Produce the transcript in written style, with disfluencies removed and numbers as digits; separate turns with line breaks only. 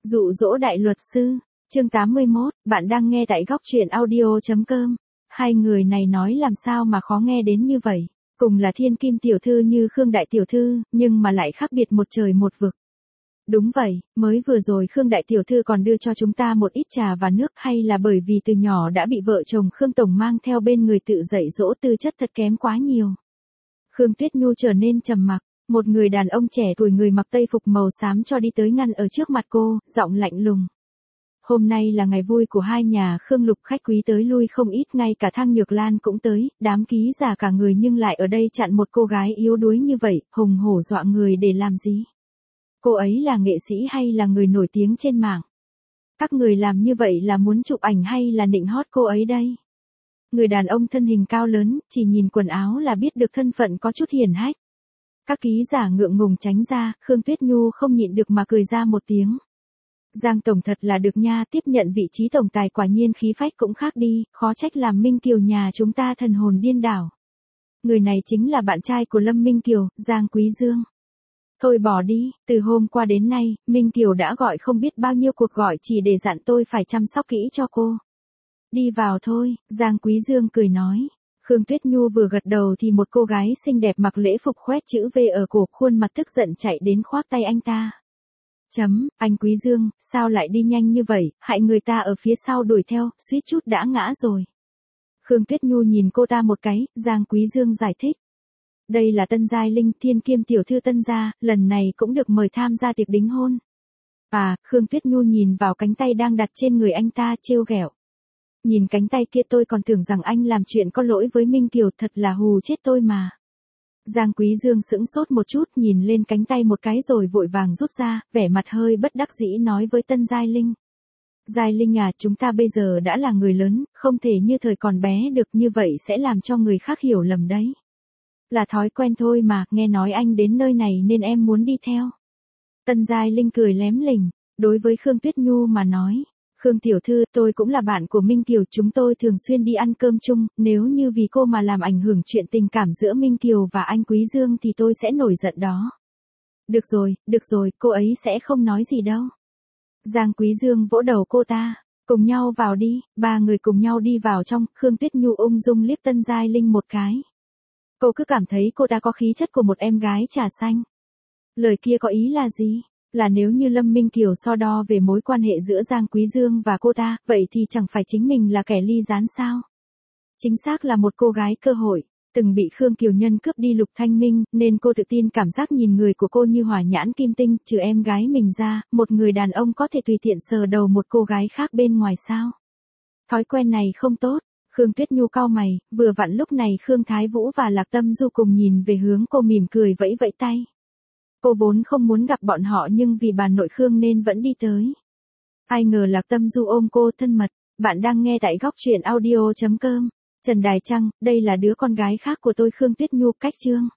Dụ dỗ đại luật sư, chương 81, bạn đang nghe tại góc truyện audio.com. Hai người này nói làm sao mà khó nghe đến như vậy, cùng là thiên kim tiểu thư như Khương đại tiểu thư, nhưng mà lại khác biệt một trời một vực. Đúng vậy, mới vừa rồi Khương đại tiểu thư còn đưa cho chúng ta một ít trà và nước, hay là bởi vì từ nhỏ đã bị vợ chồng Khương Tổng mang theo bên người tự dạy dỗ tư chất thật kém quá nhiều. Khương Tuyết Nhu trở nên trầm mặc. Một người đàn ông trẻ tuổi người mặc tây phục màu xám cho đi tới ngăn ở trước mặt cô, giọng lạnh lùng. Hôm nay là ngày vui của hai nhà Khương Lục, khách quý tới lui không ít, ngay cả Thang Nhược Lan cũng tới, đám ký giả cả người nhưng lại ở đây chặn một cô gái yếu đuối như vậy, hùng hổ dọa người để làm gì? Cô ấy là nghệ sĩ hay là người nổi tiếng trên mạng? Các người làm như vậy là muốn chụp ảnh hay là nịnh hót cô ấy đây? Người đàn ông thân hình cao lớn, chỉ nhìn quần áo là biết được thân phận có chút hiển hách. Các ký giả ngượng ngùng tránh ra, Khương Tuyết Nhu không nhịn được mà cười ra một tiếng. Giang tổng thật là được nha, tiếp nhận vị trí tổng tài quả nhiên khí phách cũng khác đi, khó trách làm Minh Kiều nhà chúng ta thần hồn điên đảo. Người này chính là bạn trai của Lâm Minh Kiều, Giang Quý Dương. Thôi bỏ đi, từ hôm qua đến nay, Minh Kiều đã gọi không biết bao nhiêu cuộc gọi chỉ để dặn tôi phải chăm sóc kỹ cho cô. Đi vào thôi, Giang Quý Dương cười nói. Khương Tuyết Nhu vừa gật đầu thì một cô gái xinh đẹp mặc lễ phục khoét chữ V ở cổ, khuôn mặt tức giận chạy đến khoác tay anh ta. Anh Quý Dương, sao lại đi nhanh như vậy, hại người ta ở phía sau đuổi theo, suýt chút đã ngã rồi. Khương Tuyết Nhu nhìn cô ta một cái, Giang Quý Dương giải thích. Đây là Tân Giai Linh, thiên kiêm tiểu thư Tân gia, lần này cũng được mời tham gia tiệc đính hôn. Khương Tuyết Nhu nhìn vào cánh tay đang đặt trên người anh ta trêu ghẹo. Nhìn cánh tay kia tôi còn tưởng rằng anh làm chuyện có lỗi với Minh Kiều, thật là hù chết tôi mà. Giang Quý Dương sững sốt một chút, nhìn lên cánh tay một cái rồi vội vàng rút ra, vẻ mặt hơi bất đắc dĩ nói với Tân Giai Linh. Giai Linh à, chúng ta bây giờ đã là người lớn, không thể như thời còn bé được, như vậy sẽ làm cho người khác hiểu lầm đấy. Là thói quen thôi mà, nghe nói anh đến nơi này nên em muốn đi theo. Tân Giai Linh cười lém lỉnh, đối với Khương Tuyết Nhu mà nói. Khương tiểu thư, tôi cũng là bạn của Minh Kiều, chúng tôi thường xuyên đi ăn cơm chung, nếu như vì cô mà làm ảnh hưởng chuyện tình cảm giữa Minh Kiều và anh Quý Dương thì tôi sẽ nổi giận đó. Được rồi, cô ấy sẽ không nói gì đâu. Giang Quý Dương vỗ đầu cô ta, cùng nhau vào đi, ba người cùng nhau đi vào trong, Khương Tuyết Nhu ung dung liếc Tân Giai Linh một cái. Cô cứ cảm thấy cô ta có khí chất của một em gái trà xanh. Lời kia có ý là gì? Là nếu như Lâm Minh Kiều so đo về mối quan hệ giữa Giang Quý Dương và cô ta, vậy thì chẳng phải chính mình là kẻ ly gián sao? Chính xác là một cô gái cơ hội, từng bị Khương Kiều Nhân cướp đi Lục Thanh Minh, nên cô tự tin cảm giác nhìn người của cô như hỏa nhãn kim tinh, trừ em gái mình ra, một người đàn ông có thể tùy tiện sờ đầu một cô gái khác bên ngoài sao? Thói quen này không tốt. Khương Tuyết Nhu cau mày, vừa vặn lúc này Khương Thái Vũ và Lạc Tâm Du cùng nhìn về hướng cô mỉm cười vẫy vẫy tay. Cô vốn không muốn gặp bọn họ nhưng vì bà nội Khương nên vẫn đi tới. Ai ngờ Lạc Tâm Du ôm cô thân mật. Bạn đang nghe tại góc truyện audio.com. Trần Đài Trăng, đây là đứa con gái khác của tôi Khương Tuyết Nhu, cách chương.